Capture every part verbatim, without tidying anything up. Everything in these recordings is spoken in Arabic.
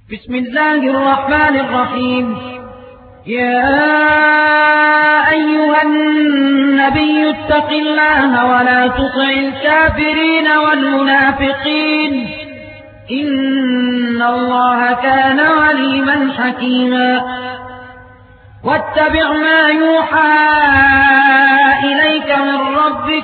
بسم الله الرحمن الرحيم. يا أيها النبي اتق الله ولا تطع الكافرين والمنافقين إن الله كان عليما حكيما. واتبع ما يوحى إليك من ربك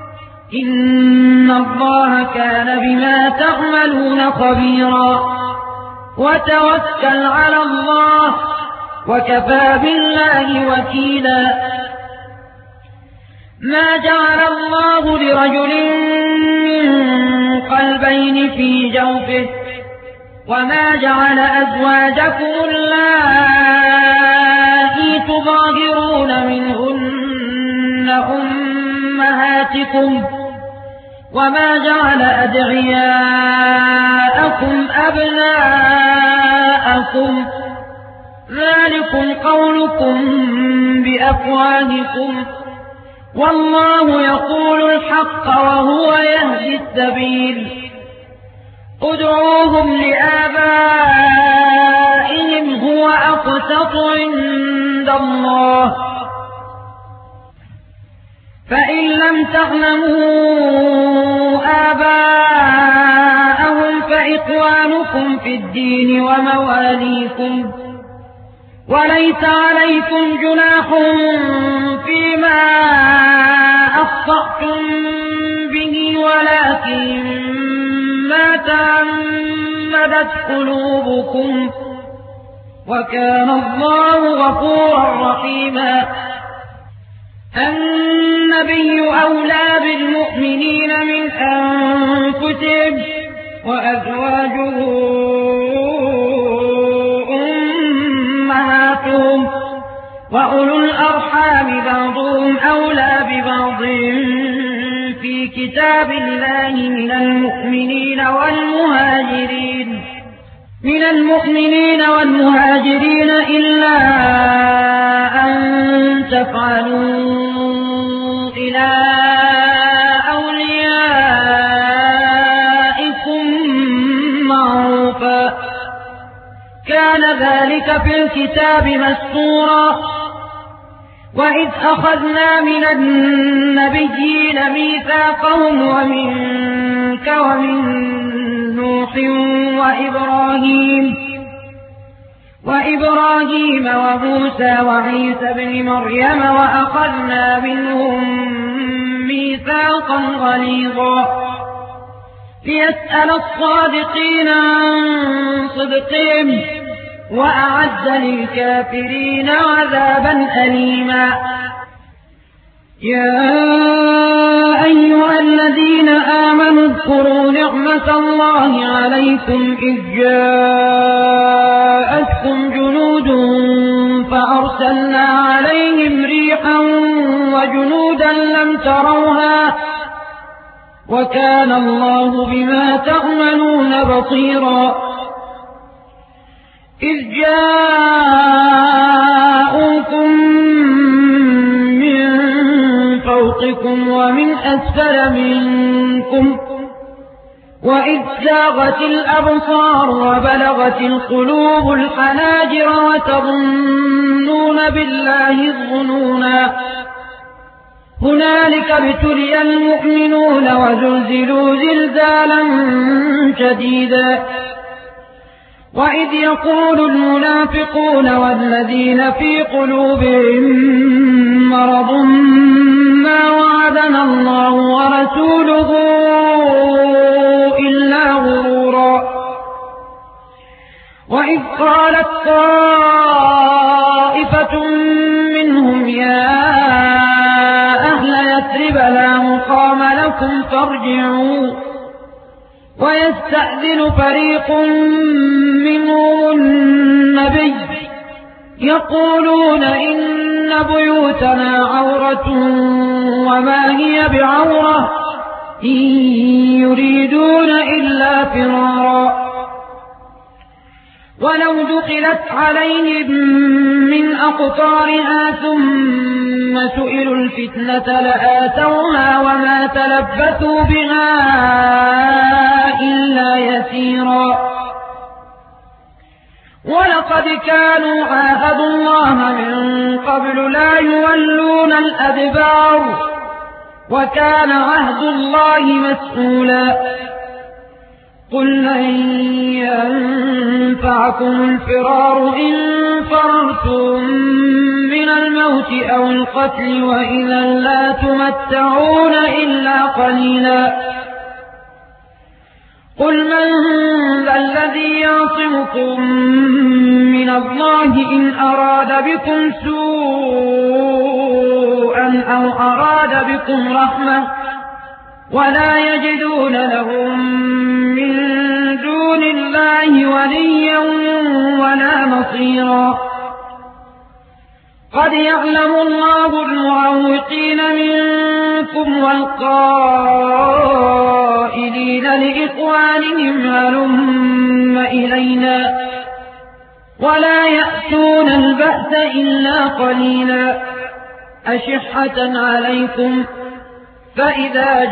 إن الله كان بما تعملون خبيرا. وتوكل على الله وكفى بالله وكيلا. ما جعل الله لرجل من قلبين في جوفه وما جعل أزواجكم اللائي تظاهرون منهن أمهاتكم وما جعل أدعياءكم أبناءكم ذلكم قولكم بأفواهكم والله يقول الحق وهو يهدي السبيل. ادعوهم لآبائهم هو أقسط عند الله فإن لم تعلموا آباءهم فإخوانكم في الدين ومواليكم وليس عليكم جناح فيما أخطأتم به ولكن ما تعمدت قلوبكم وكان الله غفورا رحيما. النبي أولى بالمؤمنين من أنفسهم وأزواجه أمهاتهم وأولو الأرحام بعضهم أولى ببعض في كتاب الله من المؤمنين والمهاجرين من المؤمنين والمهاجرين إلا أن تفعلوا إلى أوليائكم معروفا كان ذلك في الكتاب مسطورا. وإذ أخذنا من النبيين ميثاقهم ومنك ومن نوح وإبراهيم وإبراهيم وموسى وعيسى بن مريم وأخذنا منهم ميثاقا غليظا ليسأل الصادقين عن صدقهم وأعد للكافرين عذابا أليما. يا أيها الذين آمنوا اذكروا نعمة الله عليكم إذ جاءتكم جنود فأرسلنا عليهم ريحا وجنودا لم تروها وكان الله بما تعملون بصيرا. إذ جاءوكم من فوقكم ومن أسفل منكم وإذ زاغت الأبصار وبلغت القلوب الحناجر وتظنون بالله الظنونا هنالك ابتلي المؤمنون وزلزلوا زلزالا شديدا. وإذ يقول المنافقون والذين في قلوبهم مرض ما وعدنا الله ورسوله إلا غرورا. وإذ قالت طائفة منهم يا أهل يثرب لا مقام لكم فارجعوا ويستأذن فريق منهم النبي يقولون إن بيوتنا عورة وما هي بعورة إن يريدون إلا فرارا. ولو دخلت عليهم من أقطارها ثم سئلوا الفتنة لآتوها وما تلبثوا بها إلا يسيرا. ولقد كانوا عاهدوا الله من قبل لا يولون الأدبار وكان عهد الله مسؤولا قل لن ينفعكم الفرار إن فررتم من الموت أو القتل وإذا لا تمتعون إلا قليلا قل من ذا الذي يعصمكم من الله إن أراد بكم سوءا أو أراد بكم رحمة ولا يجدون لهم من دون الله وليا ولا نصيرا قد يعلم الله المعوقين منكم والقائلين لإخوانهم هلم إلينا ولا يأتون البأس إلا قليلا أشحة عليكم فإذا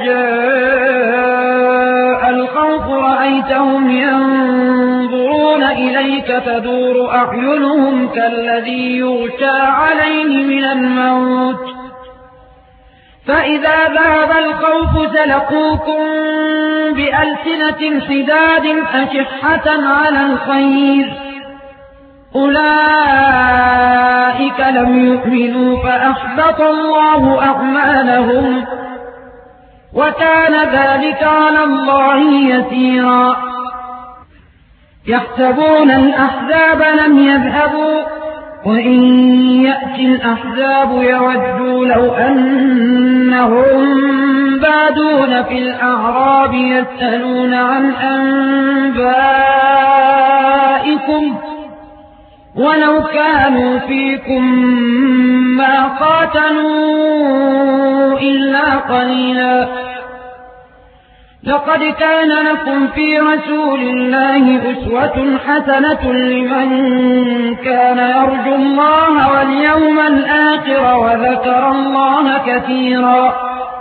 جاء الخوف رأيتهم ينظرون إليك تدور أعينهم كالذي يغشى عليه من الموت فإذا ذهب الخوف سلقوكم بألسنة حداد أشحة على الخير أولئك لم يؤمنوا فأحبط الله أعمالهم وكان ذلك على الله يسيرا يحسبون الأحزاب لم يذهبوا وإن يأتي الأحزاب يودوا لو أنهم بادون في الأعراب يسألون عن أنبائكم ولو كانوا فيكم ما قاتلوا إلا قليلا لقد كان لكم في رسول الله أسوة حسنة لمن كان يرجو الله واليوم الآخر وذكر الله كثيرا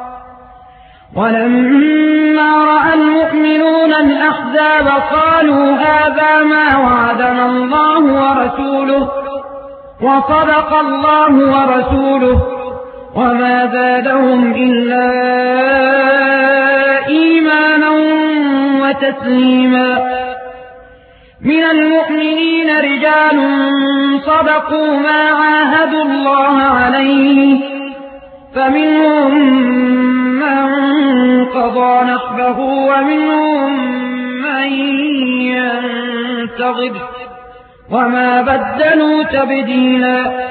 ولما رأى المؤمنون الأحزاب قالوا هذا ما وعدنا الله ورسوله وصدق الله ورسوله وما زادهم إلا إيمانا وتسليما من المؤمنين رجال صدقوا ما عاهدوا الله عليه فمنهم من قضى نحبه ومنهم من ينتظر وما بدلوا تبديلا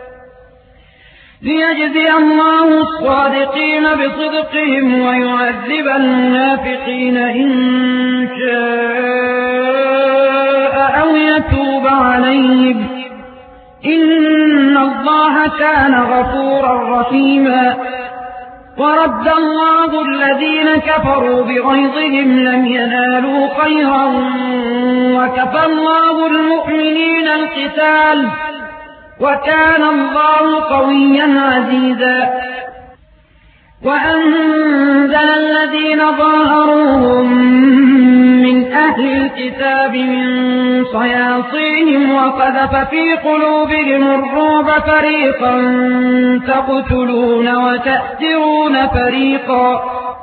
ليجزي الله الصادقين بصدقهم ويعذب المنافقين إن شاء أو يتوب عليهم إن الله كان غفورا رحيما ورد الله الذين كفروا بغيظهم لم ينالوا خيرا وكفى الله المؤمنين القتال وكان الله قويا عزيزا وأنزل الذين ظاهروهم من أهل الكتاب من صياصيهم وقذف في قلوبهم الرعب فريقا تقتلون وتأسرون فريقا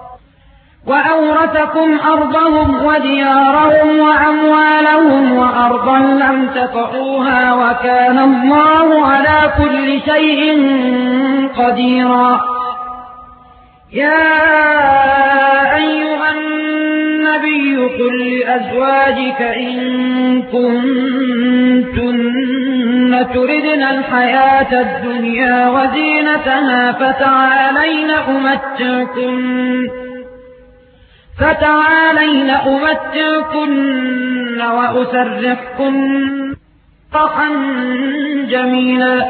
وأورثكم أرضهم وديارهم وأموالهم وأرضا لم تطئوها وكان الله على كل شيء قديرا يا أيها النبي قل لأزواجك إن كنتن تردن الحياة الدنيا وزينتها فتعالين أمتعكن فتعالين أمتعكن وأسرحكن سراحا جميلا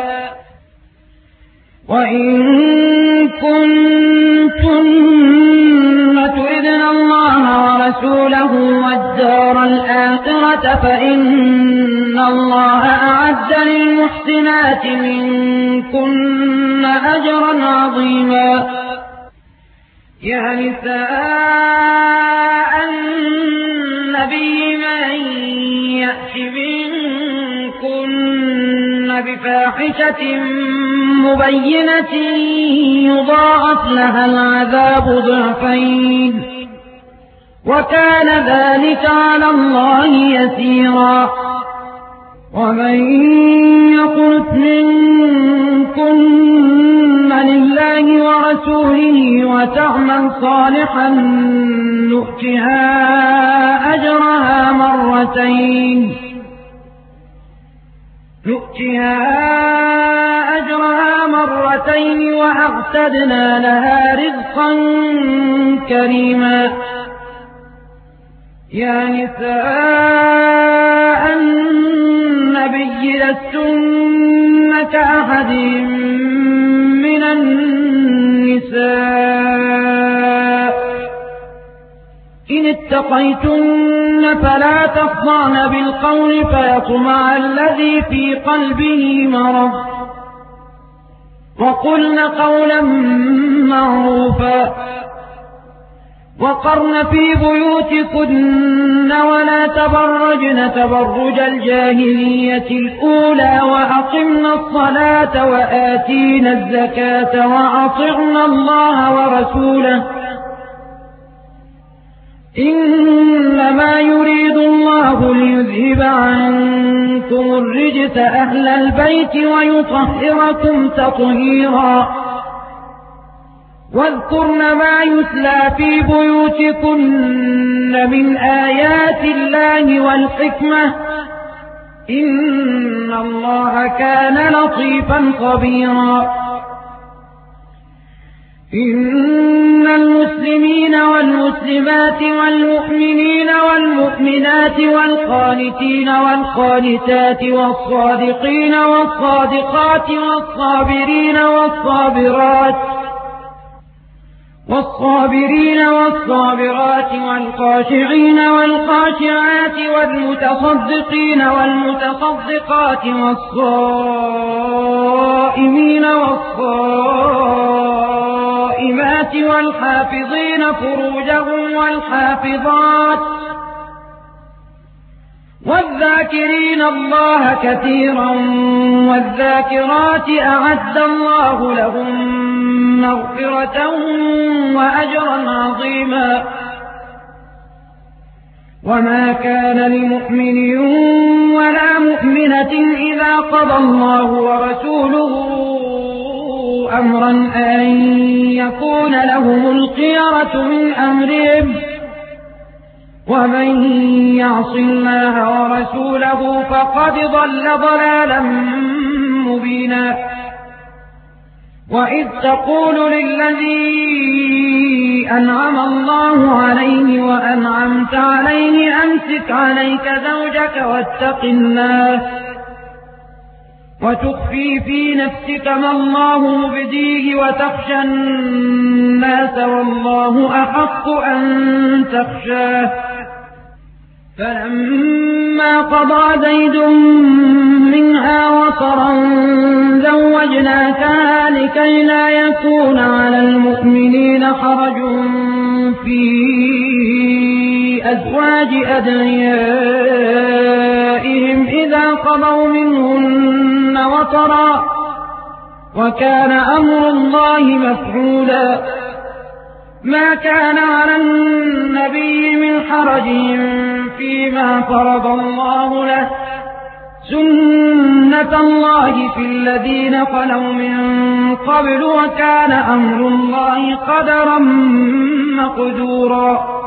وإن كنتن تردن الله ورسوله والدار الآخرة فإن الله أعد للمحسنات منكن أجرا عظيما يا نساء النبي من يأت منكن بفاحشة مبينة يضاعف لها العذاب ضعفين وكان ذلك على الله يسيرا. ومن يقنت منكن لله ورسوله وتعمل صالحا نؤتها أجرها مرتين نؤتها أجرها مرتين وأعتدنا لها رزقا كريما. يا نساء النبي لستن كأحد من النساء إن اتقيتن فلا تخضعن بالقول فيطمع الذي في قلبه مرض وقلن قولا معروفا وقرن في بيوتكن ولا تبرجن تبرج الجاهلية الأولى وأقمنا الصلاة وآتينا الزكاة وأطعنا الله ورسوله إنما يريد الله ليذهب عنكم الرجس أهل البيت ويطهركم تطهيرا. واذكرن ما يتلى في بيوتكن من آيات الله والحكمة إن الله كان لطيفا خبيرا. إن المسلمين والمسلمات والمؤمنين والمؤمنات والقانتين والقانتات والصادقين والصادقات والصابرين والصابرات والصابرين والصابرات والخاشعين والخاشعات والمتصدقين والمتصدقات والصائمين والصائمات والحافظين فروجهم والحافظات والذاكرين الله كثيرا والذاكرات أعد الله لهم مغفرة وأجرا عظيما. وما كان لمؤمن ولا مؤمنة إذا قضى الله ورسوله أمرا أن يكون لهم الخيرة من أمرهم ومن يعص الله ورسوله فقد ضل ضلالا مبينا. وإذ تقول للذي أنعم الله عليه وأنعمت عليه أمسك عليك زوجك واتق الله وتخفي في نفسك ما الله مبديه وتخشى الناس والله أحق أن تخشاه. فلما قضى زيد منها وطرا زوجناكها لكي لا يكون على المؤمنين حرج في أزواج أدعيائهم إذا قضوا منهن وطرا وكان أمر الله مفعولا. ما كان على النبي من حرج فيما فرض الله له سنة الله في الذين خلوا من قبل وكان أمر الله قدرا مقدورا.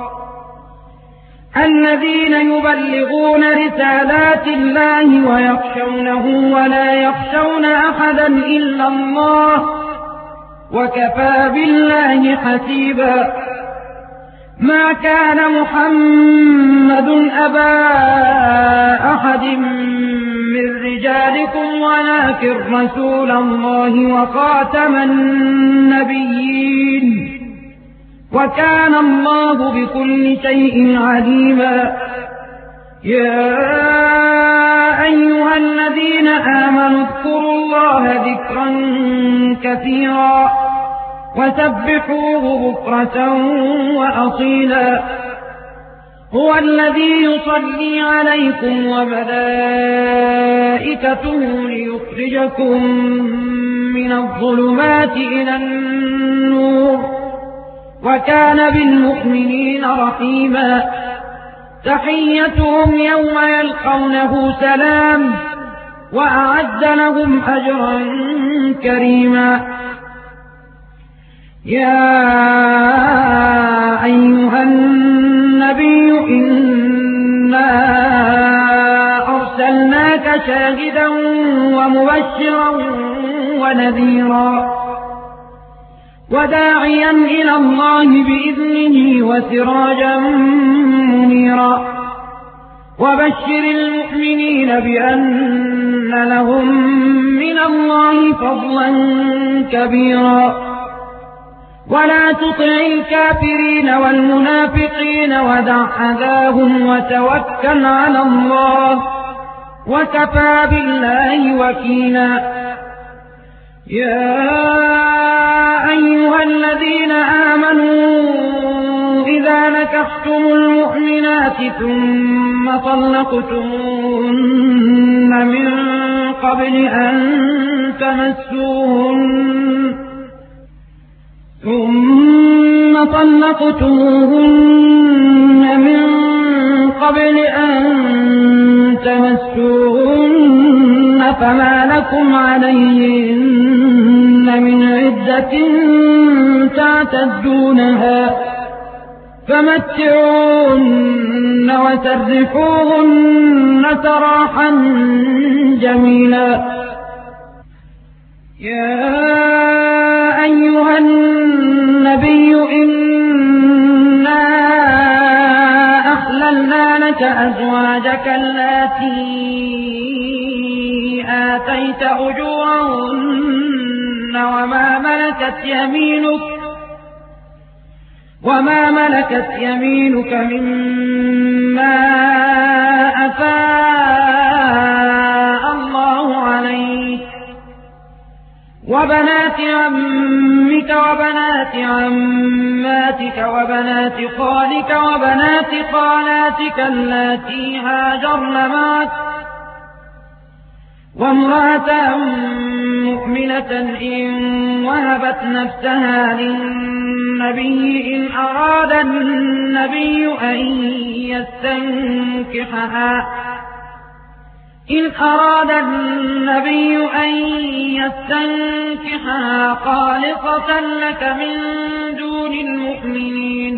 الذين يبلغون رسالات الله ويخشونه ولا يخشون أحدا إلا الله وكفى بالله حسيبا. ما كان محمد أبا أحد من رجالكم ولكن رسول الله وخاتم النبيين وكان الله بكل شيء عليما. يا أيها الذين آمنوا اذكروا الله ذكرا كثيرا وسبحوه بكرة وأصيلا. هو الذي يصلي عليكم وملائكته وملائكته ليخرجكم من الظلمات إلى النور وكان بالمؤمنين رحيما تحيتهم يوم يلقونه سلام وأعد لهم أجرا كريما يا أيها النبي إنا أرسلناك شاهدا ومبشرا ونذيرا وداعيا إلى الله بإذنه وسراجا منيرا وبشر المؤمنين بأن لهم من الله فضلا كبيرا ولا تطع الكافرين والمنافقين ودع أذاهم وتوكل على الله وكفى بالله وكيلا يا أيها الذين آمنوا إذا نكحتم المؤمنات ثم طلقتموهن من قبل أن تمسوهن ثم طلقتموهن من قبل أن تمسوهن فما لكم عليهن من عدة تعتدونها فمتعوهن وسرحوهن سراحا جميلا يا أيها النبي إنا أحللنا لك أزواجك اللاتي آتيت أجورهن وما ملكت يمينك وما ملكت يمينك مما أفاء الله عليك وبنات عمك وبنات عماتك وبنات خالك وبنات خالاتك اللاتي هاجرن معك وامرأة مؤمنة إن وهبت نفسها للنبي إن أراد النبي أن يستنكحها إن أراد النبي أن يستنكحها خالصة لك من دون المؤمنين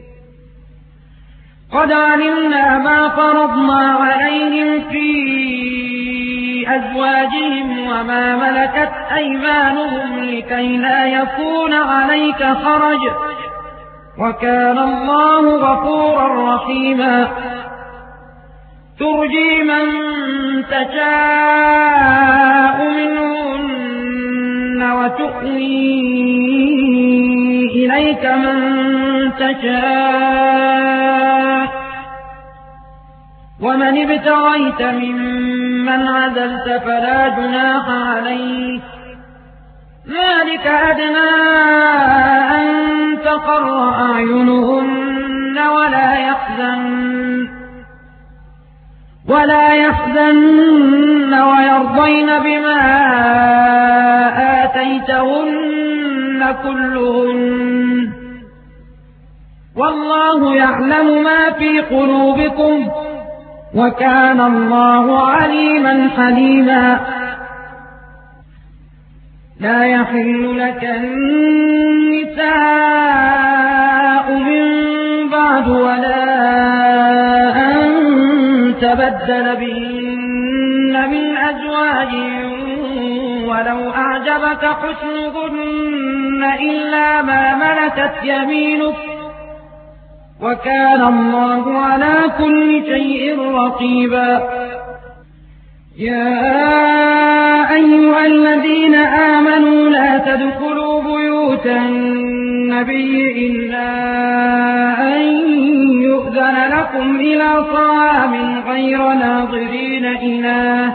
قد علمنا ما فرضنا عليهم في أزواجهم وما ملكت أيمانهم لكي لا يكون عليك حرج وكان الله غفورا رحيما ترجي من تشاء منهن وتؤوي إليك من تشاء ومن ابتغيت ممن عزلت فلا جناح عليك ذلك أدنى أن تقر أعينهن ولا يحزن ولا يحزن ويرضين بما آتيتهن كلهن والله يعلم ما في قلوبكم وكان الله عليما حليما لا يحل لك النساء من بعد ولا أن تبدل بهن من أزواج ولو أعجبك حسنهن إلا ما ملكت يمينك وكان الله على كل شيء رقيبا يا أيها الذين آمنوا لا تدخلوا بيوت النبي إلا أن يؤذن لكم إلى طعام غير ناظرين إناه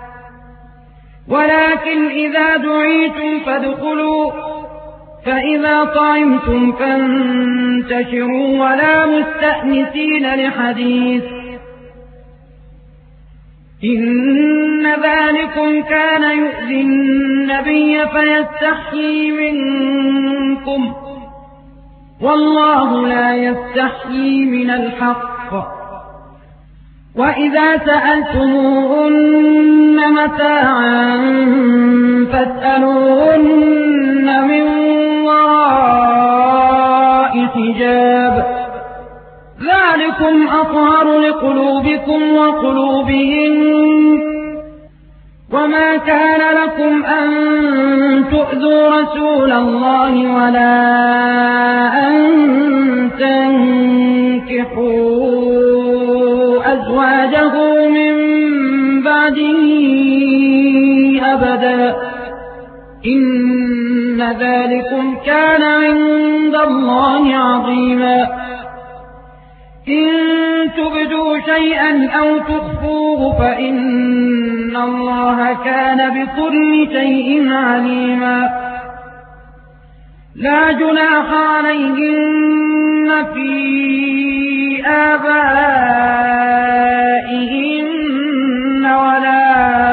ولكن إذا دعيتم فادخلوا فإذا طعمتم فانتشروا ولا مستأنسين لحديث إن ذلكم كان يؤذي النبي فيستحيي منكم والله لا يستحيي من الحق وإذا سألتموهن متاعا فاسألوهن من وراء حجاب ذلكم أطهر لقلوبكم وقلوبهم وما كان لكم أن تؤذوا رسول الله ولا أن تنكحوا أزواجه من بعده أبدا إن ذلكم كان عند الله عظيما إن تبدوا شيئا أو تخفوه فإن الله كان بكل شيء عليما لا جناح عليهن في آبائهن ولا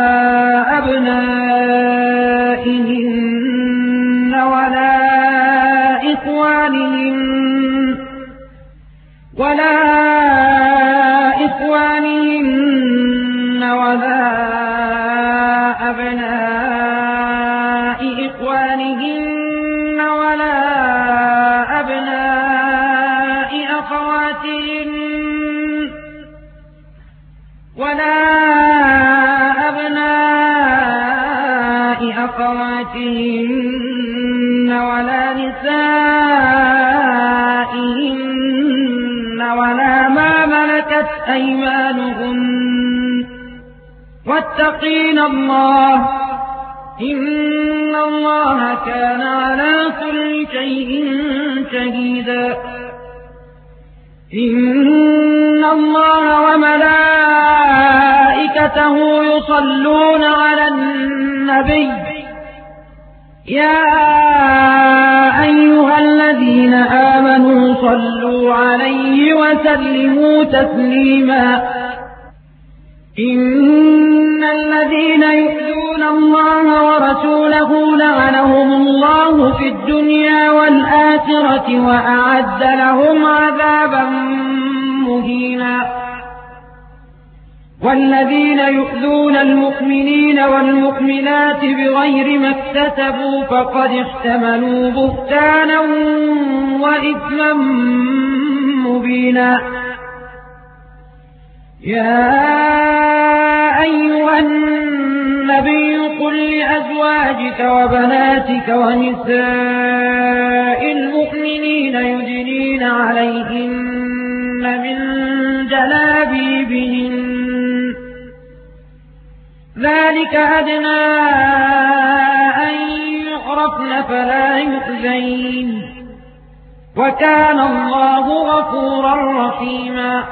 أبنائهن ولا إخوانهن ولا إخوانهن ولا أبناء إخوانهن ولا أبناء أخواتهن ولا أبناء أخواتهن ولا نسائهن ولا ما ملكت أيمانهن واتقين الله إن الله كان على كل شيء شهيدا إن الله وملائكته يصلون على النبي يا أيها الذين آمنوا صلوا عليه وسلموا تسليما إن الذين يؤذون الله ورسوله لعنهم الله في الدنيا والآخرة وأعد لهم عذابا مهينا والذين يؤذون المؤمنين والمؤمنات بغير ما اكتسبوا فقد احتملوا بهتانا وإثما مبينا يا أيها النبي قل لأزواجك وبناتك ونساء المؤمنين يدنين عليهن من جلابيبهن ذلك أدنى أن يعرفن فلا يؤذين وكان الله غفورا رحيما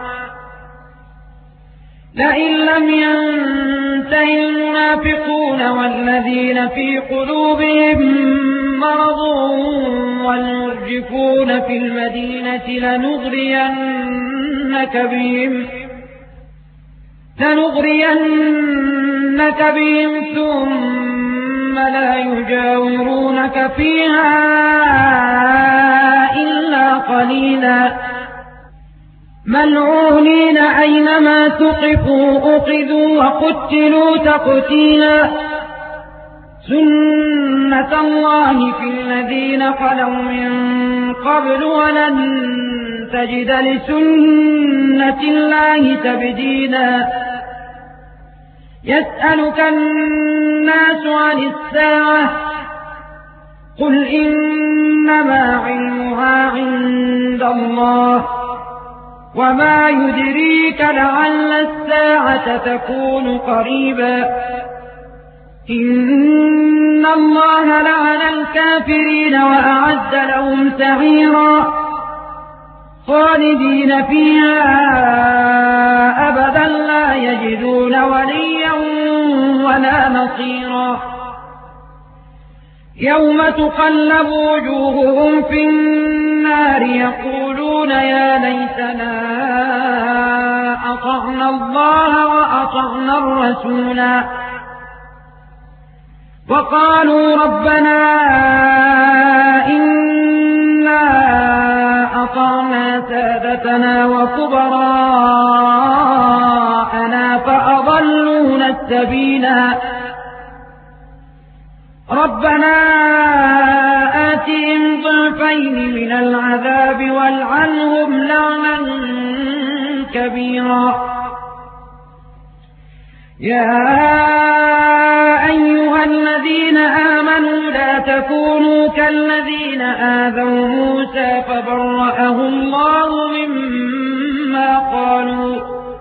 لئن لم ينتهي المنافقون والذين في قلوبهم مرض والمرجفون في المدينة لنغرينك بهم لنغرينك بهم ثم لا يجاورونك فيها إلا قليلا ملعونين أينما ثقفوا أخذوا وقتلوا تقتيلا سنة الله في الذين خلوا من قبل ولن تجد لسنة الله تبديلا يسألك الناس عن الساعة قل إنما علمها عند الله وما يدريك لعل الساعة تكون قريبا إن الله لعن الكافرين وأعد لهم سعيرا خالدين فيها أبدا لا يجدون وليا ولا نصيرا يوم تقلب وجوههم في النار يقولون يا ليتنا أطعنا الله وأطعنا الرسولا وقالوا ربنا إنا أطعنا سادتنا وكبراءنا فأضلونا السبيلا ربنا آتهم ضعفين من العذاب والعنهم لعنا كبيرا يا أيها الذين آمنوا لا تكونوا كالذين آذوا موسى فبرأه الله مما قالوا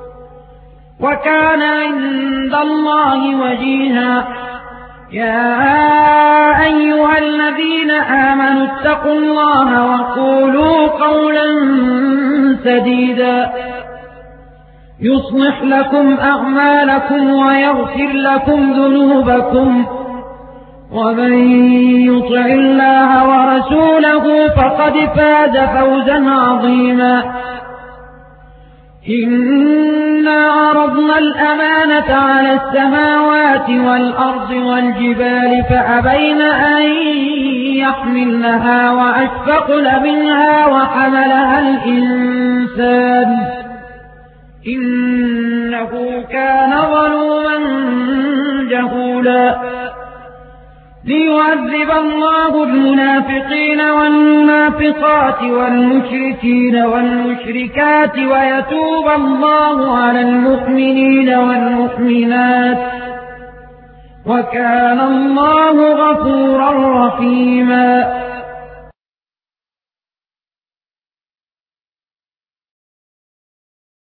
وكان عند الله وجيها يا أيها الذين آمنوا اتقوا الله وقولوا قولا سديدا يصلح لكم أعمالكم ويغفر لكم ذنوبكم ومن يطع الله ورسوله فقد فاز فوزا عظيما إنا عرضنا الأمانة على السماوات والأرض والجبال فأبين أن يحملنها وأشفقن منها وحملها الإنسان إنه كان ظلوما جهولا ليعذب الله المنافقين والمنافقات والمشركين والمشركات ويتوب الله على المؤمنين والمؤمنات وكان الله غفورا رحيما